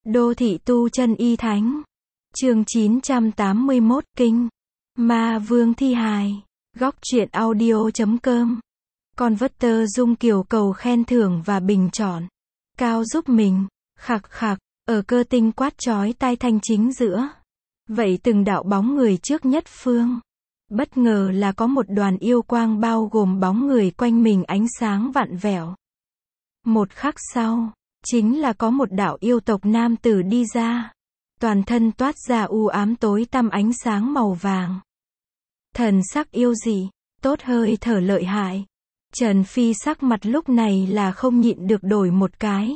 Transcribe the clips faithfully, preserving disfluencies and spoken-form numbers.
Đô thị tu chân y thánh. Chương chín trăm tám mươi mốt Kinh. Ma vương thi hài. Góc truyện audio chấm com. Converter Dung Kiều cầu khen thưởng và bình chọn. Cao giúp mình. Khặc khặc. Ở cơ tinh quát chói tai thanh chính giữa. Vậy từng đạo bóng người trước nhất phương. Bất ngờ là có một đoàn yêu quang bao gồm bóng người quanh mình ánh sáng vặn vẹo. Một khắc sau, chính là có một đạo yêu tộc nam tử đi ra. Toàn thân toát ra u ám tối tăm ánh sáng màu vàng. Thần sắc yêu dị, tốt hơi thở lợi hại. Trần Phi sắc mặt lúc này là không nhịn được đổi một cái.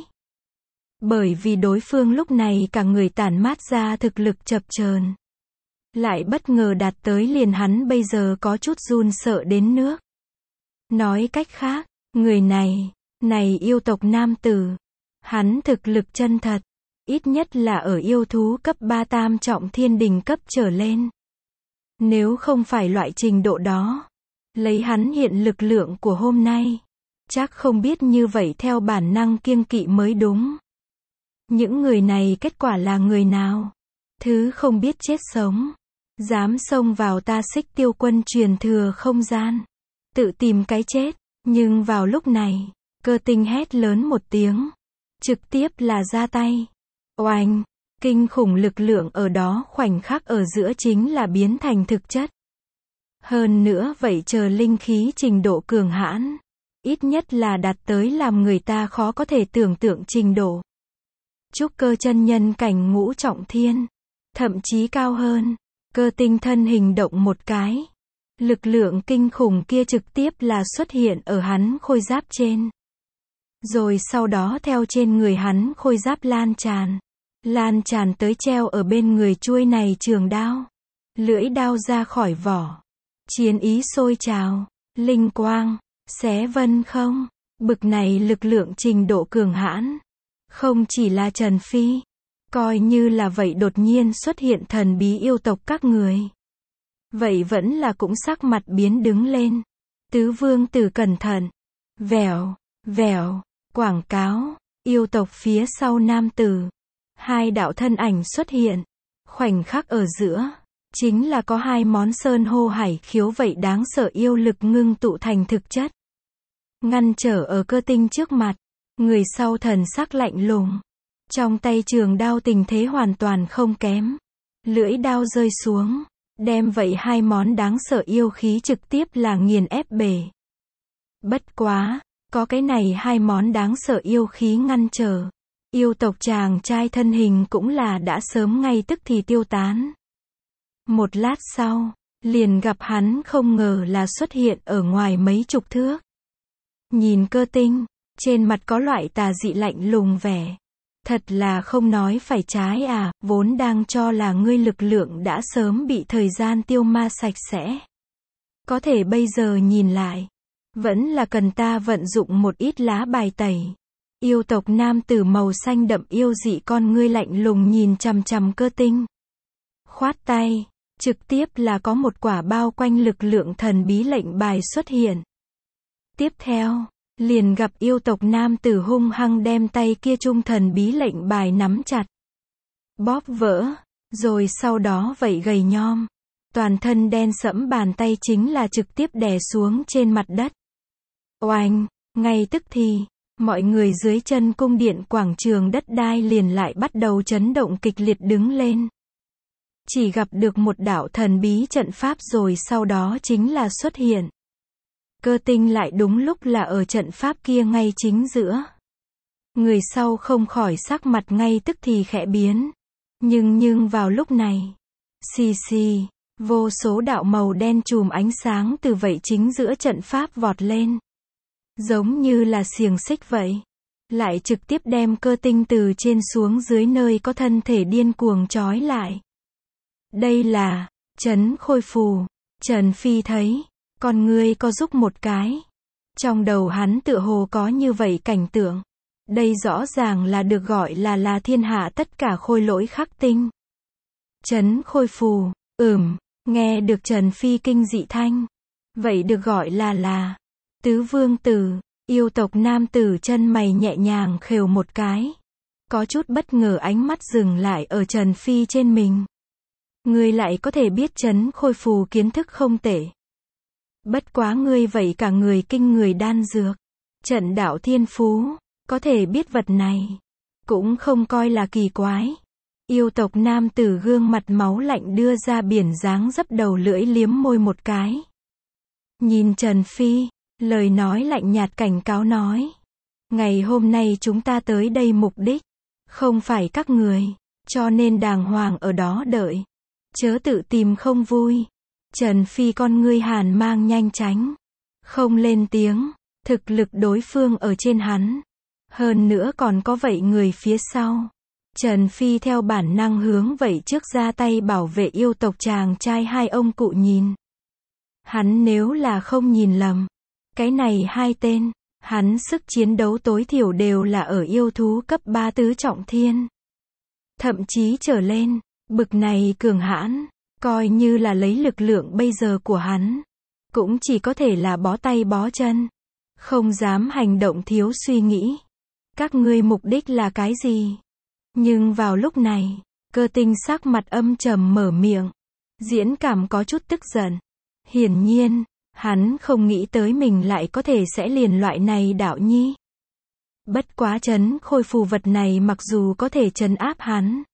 Bởi vì đối phương lúc này cả người tản mát ra thực lực chập chờn, lại bất ngờ đạt tới liền hắn bây giờ có chút run sợ đến nước. Nói cách khác, người này, này yêu tộc nam tử, hắn thực lực chân thật, ít nhất là ở yêu thú cấp ba tam trọng thiên đình cấp trở lên. Nếu không phải loại trình độ đó, lấy hắn hiện lực lượng của hôm nay, chắc không biết như vậy theo bản năng kiêng kỵ mới đúng. Những người này kết quả là người nào? Thứ không biết chết sống, dám xông vào ta Xích Tiêu Quân truyền thừa không gian, tự tìm cái chết. Nhưng vào lúc này, Cơ Tinh hét lớn một tiếng, trực tiếp là ra tay. Oanh, kinh khủng lực lượng ở đó khoảnh khắc ở giữa chính là biến thành thực chất. Hơn nữa vậy chờ linh khí trình độ cường hãn, ít nhất là đạt tới làm người ta khó có thể tưởng tượng trình độ. Trúc cơ chân nhân cảnh ngũ trọng thiên, thậm chí cao hơn. Cơ Tinh thân hình động một cái, lực lượng kinh khủng kia trực tiếp là xuất hiện ở hắn khôi giáp trên. Rồi sau đó theo trên người hắn khôi giáp lan tràn, lan tràn tới treo ở bên người chuôi này trường đao. Lưỡi đao ra khỏi vỏ, chiến ý sôi trào, linh quang, xé vân không. Bực này lực lượng trình độ cường hãn, không chỉ là Trần Phi, coi như là vậy đột nhiên xuất hiện thần bí yêu tộc các người, vậy vẫn là cũng sắc mặt biến đứng lên. Tứ vương tử cẩn thận. Vèo, vèo, quảng cáo, yêu tộc phía sau nam tử. Hai đạo thân ảnh xuất hiện. Khoảnh khắc ở giữa, chính là có hai món sơn hô hải khiếu vậy đáng sợ yêu lực ngưng tụ thành thực chất. Ngăn trở ở Cơ Tinh trước mặt. Người sau thần sắc lạnh lùng. Trong tay trường đao tình thế hoàn toàn không kém. Lưỡi đao rơi xuống, đem vậy hai món đáng sợ yêu khí trực tiếp là nghiền ép bể. Bất quá, có cái này hai món đáng sợ yêu khí ngăn trở, yêu tộc chàng trai thân hình cũng là đã sớm ngay tức thì tiêu tán. Một lát sau, liền gặp hắn không ngờ là xuất hiện ở ngoài mấy chục thước. Nhìn Cơ Tinh, trên mặt có loại tà dị lạnh lùng vẻ. Thật là không nói phải trái à, vốn đang cho là ngươi lực lượng đã sớm bị thời gian tiêu ma sạch sẽ. Có thể bây giờ nhìn lại, vẫn là cần ta vận dụng một ít lá bài tẩy. Yêu tộc nam tử màu xanh đậm yêu dị con ngươi lạnh lùng nhìn chằm chằm Cơ Tinh. Khoát tay, trực tiếp là có một quả bao quanh lực lượng thần bí lệnh bài xuất hiện. Tiếp theo, liền gặp yêu tộc nam tử hung hăng đem tay kia trung thần bí lệnh bài nắm chặt, bóp vỡ, rồi sau đó vậy gầy nhom, toàn thân đen sẫm bàn tay chính là trực tiếp đè xuống trên mặt đất. Oanh, ngay tức thì, mọi người dưới chân cung điện quảng trường đất đai liền lại bắt đầu chấn động kịch liệt đứng lên. Chỉ gặp được một đạo thần bí trận pháp rồi sau đó chính là xuất hiện. Cơ Tinh lại đúng lúc là ở trận pháp kia ngay chính giữa. Người sau không khỏi sắc mặt ngay tức thì khẽ biến. Nhưng nhưng vào lúc này, xì xì, vô số đạo màu đen chùm ánh sáng từ vậy chính giữa trận pháp vọt lên. Giống như là xiềng xích vậy. Lại trực tiếp đem Cơ Tinh từ trên xuống dưới nơi có thân thể điên cuồng trói lại. Đây là trấn khôi phù. Trần Phi thấy, con ngươi co rúm một cái. Trong đầu hắn tựa hồ có như vậy cảnh tượng. Đây rõ ràng là được gọi là là thiên hạ tất cả khôi lỗi khắc tinh. Trấn khôi phù, ừm, nghe được Trần Phi kinh dị thanh. Vậy được gọi là là tứ vương tử. Yêu tộc nam tử chân mày nhẹ nhàng khều một cái. có chút bất ngờ ánh mắt dừng lại ở Trần Phi trên mình. Ngươi lại có thể biết trấn khôi phù kiến thức không tệ. Bất quá ngươi vậy cả người kinh người đan dược. Trận đạo thiên phú, có thể biết vật này. Cũng không coi là kỳ quái. Yêu tộc nam tử gương mặt máu lạnh đưa ra biển dáng dấp đầu lưỡi liếm môi một cái. Nhìn Trần Phi, lời nói lạnh nhạt cảnh cáo nói. Ngày hôm nay chúng ta tới đây mục đích, không phải các người, cho nên đàng hoàng ở đó đợi. Chớ tự tìm không vui. Trần Phi con ngươi hàn mang nhanh tránh. Không lên tiếng, thực lực đối phương ở trên hắn. Hơn nữa còn có vậy người phía sau. Trần Phi theo bản năng hướng vậy trước ra tay bảo vệ yêu tộc chàng trai hai ông cụ nhìn. Hắn nếu là không nhìn lầm, cái này hai tên, hắn sức chiến đấu tối thiểu đều là ở yêu thú cấp ba tứ trọng thiên. Thậm chí trở lên, bực này cường hãn, coi như là lấy lực lượng bây giờ của hắn, cũng chỉ có thể là bó tay bó chân, không dám hành động thiếu suy nghĩ. Các ngươi mục đích là cái gì? Nhưng vào lúc này, Cơ Tinh sắc mặt âm trầm mở miệng. Diễn cảm có chút tức giận. Hiển nhiên, hắn không nghĩ tới mình lại có thể sẽ liền loại này đạo nhi. Bất quá trấn khôi phù vật này mặc dù có thể trấn áp hắn,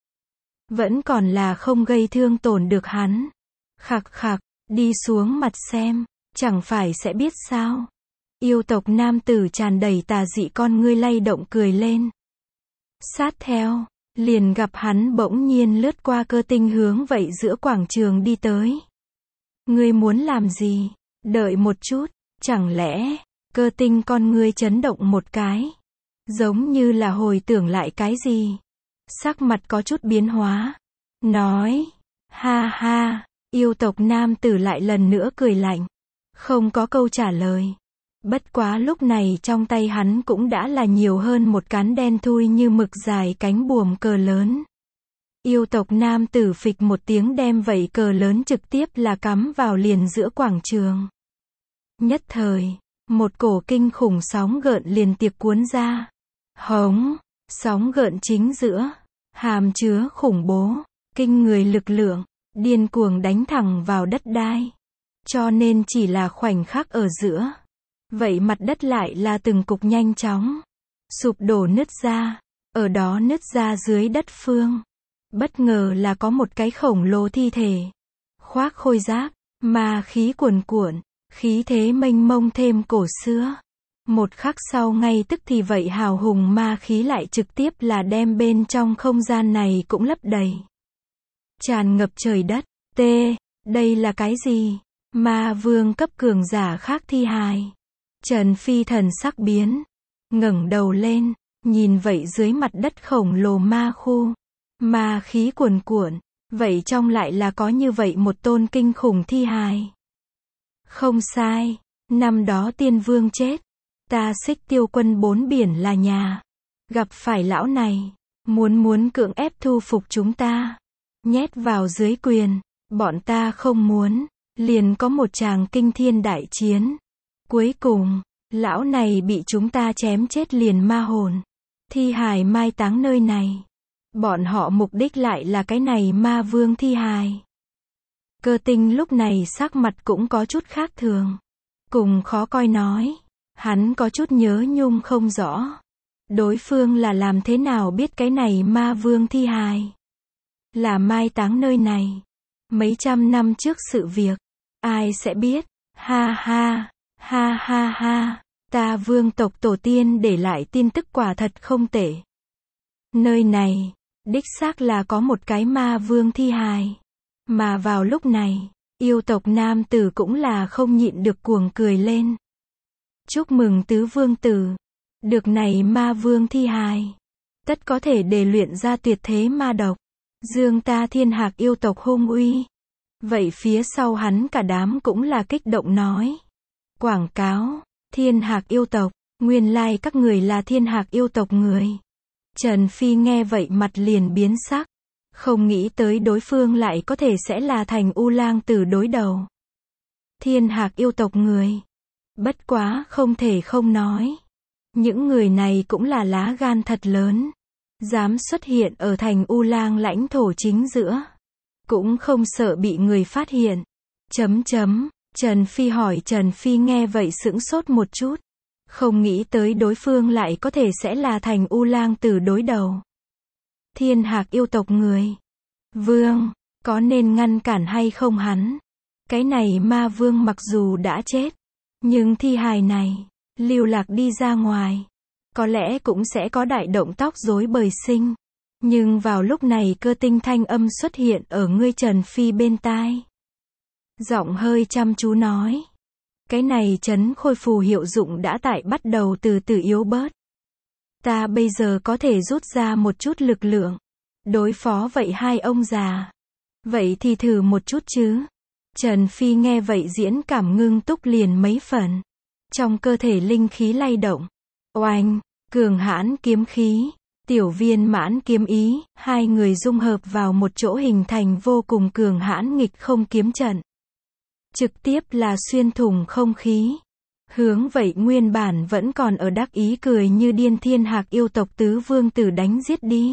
vẫn còn là không gây thương tổn được hắn. Khặc khặc, đi xuống mặt xem, chẳng phải sẽ biết sao. Yêu tộc nam tử tràn đầy tà dị con ngươi lay động cười lên. Sát theo, liền gặp hắn bỗng nhiên lướt qua Cơ Tinh hướng vậy giữa quảng trường đi tới. Ngươi muốn làm gì? Đợi một chút, chẳng lẽ, Cơ Tinh con ngươi chấn động một cái. Giống như là hồi tưởng lại cái gì. Sắc mặt có chút biến hóa. Nói, ha ha, yêu tộc nam tử lại lần nữa cười lạnh. Không có câu trả lời. Bất quá lúc này trong tay hắn cũng đã là nhiều hơn một cán đen thui như mực dài cánh buồm cờ lớn. Yêu tộc nam tử phịch một tiếng đem vậy cờ lớn trực tiếp là cắm vào liền giữa quảng trường. Nhất thời, một cổ kinh khủng sóng gợn liền tiệp cuốn ra. Hống, sóng gợn chính giữa, hàm chứa khủng bố, kinh người lực lượng, điên cuồng đánh thẳng vào đất đai. Cho nên chỉ là khoảnh khắc ở giữa. Vậy mặt đất lại là từng cục nhanh chóng sụp đổ nứt ra, ở đó nứt ra dưới đất phương. Bất ngờ là có một cái khổng lồ thi thể, khoác khôi giáp, ma khí cuồn cuộn, khí thế mênh mông thêm cổ xưa. Một khắc sau ngay tức thì vậy hào hùng ma khí lại trực tiếp là đem bên trong không gian này cũng lấp đầy. Tràn ngập trời đất. T, đây là cái gì? Ma vương cấp cường giả khác thi hài. Trần Phi thần sắc biến, ngẩng đầu lên, nhìn vậy dưới mặt đất khổng lồ ma khu, ma khí cuồn cuộn, vậy trong lại là có như vậy một tôn kinh khủng thi hài. Không sai, năm đó tiên vương chết, ta Xích Tiêu quân bốn biển là nhà, gặp phải lão này, muốn muốn cưỡng ép thu phục chúng ta, nhét vào dưới quyền, bọn ta không muốn, liền có một tràng kinh thiên đại chiến. Cuối cùng, lão này bị chúng ta chém chết liền ma hồn. Thi hài mai táng nơi này. Bọn họ mục đích lại là cái này ma vương thi hài. Cơ Tinh lúc này sắc mặt cũng có chút khác thường. Cùng khó coi nói. Hắn có chút nhớ nhung không rõ. Đối phương là làm thế nào biết cái này ma vương thi hài. Là mai táng nơi này. Mấy trăm năm trước sự việc. Ai sẽ biết. Ha ha. Ha ha ha, ta vương tộc tổ tiên để lại tin tức quả thật không tệ. Nơi này, đích xác là có một cái ma vương thi hài. Mà vào lúc này, yêu tộc nam tử cũng là không nhịn được cuồng cười lên. Chúc mừng tứ vương tử, được này ma vương thi hài. Tất có thể để luyện ra tuyệt thế ma độc. Dương ta thiên hạc yêu tộc hung uy. Vậy phía sau hắn cả đám cũng là kích động nói. Quảng cáo, thiên hạc yêu tộc, nguyên lai like các người là thiên hạc yêu tộc người. Trần Phi nghe vậy mặt liền biến sắc. Không nghĩ tới đối phương lại có thể sẽ là thành U Lang Tử đối đầu. Thiên hạc yêu tộc người. Bất quá không thể không nói. Những người này cũng là lá gan thật lớn. Dám xuất hiện ở thành U Lang lãnh thổ chính giữa. Cũng không sợ bị người phát hiện. Chấm chấm. Trần Phi hỏi. Trần Phi nghe vậy sững sốt một chút. Không nghĩ tới đối phương lại có thể sẽ là thành U Lang Tử đối đầu. Thiên Hạc yêu tộc người. Vương, có nên ngăn cản hay không hắn? Cái này ma vương mặc dù đã chết, nhưng thi hài này, lưu lạc đi ra ngoài, có lẽ cũng sẽ có đại động tóc rối bời sinh. Nhưng vào lúc này Cơ Tinh thanh âm xuất hiện ở ngươi Trần Phi bên tai. Giọng hơi chăm chú nói. Cái này trấn khôi phù hiệu dụng đã tại bắt đầu từ từ yếu bớt. Ta bây giờ có thể rút ra một chút lực lượng. Đối phó vậy hai ông già. Vậy thì thử một chút chứ. Trần Phi nghe vậy diễn cảm ngưng túc liền mấy phần. Trong cơ thể linh khí lay động. Oanh, cường hãn kiếm khí, tiểu viên mãn kiếm ý, hai người dung hợp vào một chỗ hình thành vô cùng cường hãn nghịch không kiếm trận. Trực tiếp là xuyên thủng không khí. Hướng vậy nguyên bản vẫn còn ở đắc ý cười như điên Thiên Hạc yêu tộc tứ vương tử đánh giết đi.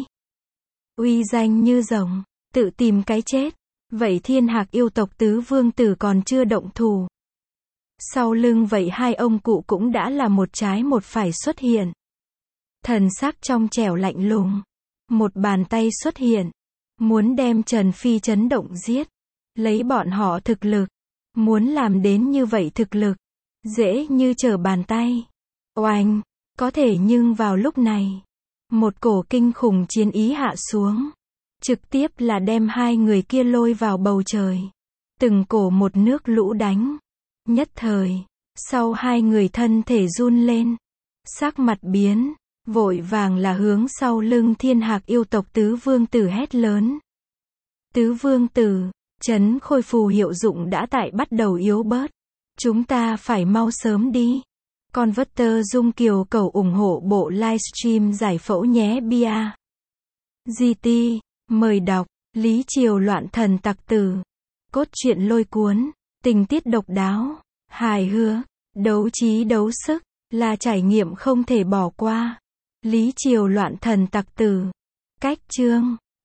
Uy danh như rồng, tự tìm cái chết. Vậy Thiên Hạc yêu tộc tứ vương tử còn chưa động thủ. Sau lưng vậy hai ông cụ cũng đã là một trái một phải xuất hiện. Thần sắc trong trẻo lạnh lùng. Một bàn tay xuất hiện. Muốn đem Trần Phi chấn động giết. Lấy bọn họ thực lực. Muốn làm đến như vậy thực lực. Dễ như trở bàn tay. Oanh, có thể nhưng vào lúc này. Một cổ kinh khủng chiến ý hạ xuống. Trực tiếp là đem hai người kia lôi vào bầu trời. Từng cổ một nước lũ đánh. Nhất thời, sau hai người thân thể run lên. Sắc mặt biến, vội vàng là hướng sau lưng Thiên Hạc yêu tộc tứ vương tử hét lớn. Tứ vương tử, trấn khôi phù hiệu dụng đã tại bắt đầu yếu bớt. Chúng ta phải mau sớm đi. Converter Dung Kiều cầu ủng hộ bộ livestream giải phẫu nhé bia. giê tê, mời đọc, Lý Triều loạn thần tặc tử. Cốt truyện lôi cuốn, tình tiết độc đáo, hài hước, đấu trí đấu sức, là trải nghiệm không thể bỏ qua. Lý Triều loạn thần tặc tử. Cách chương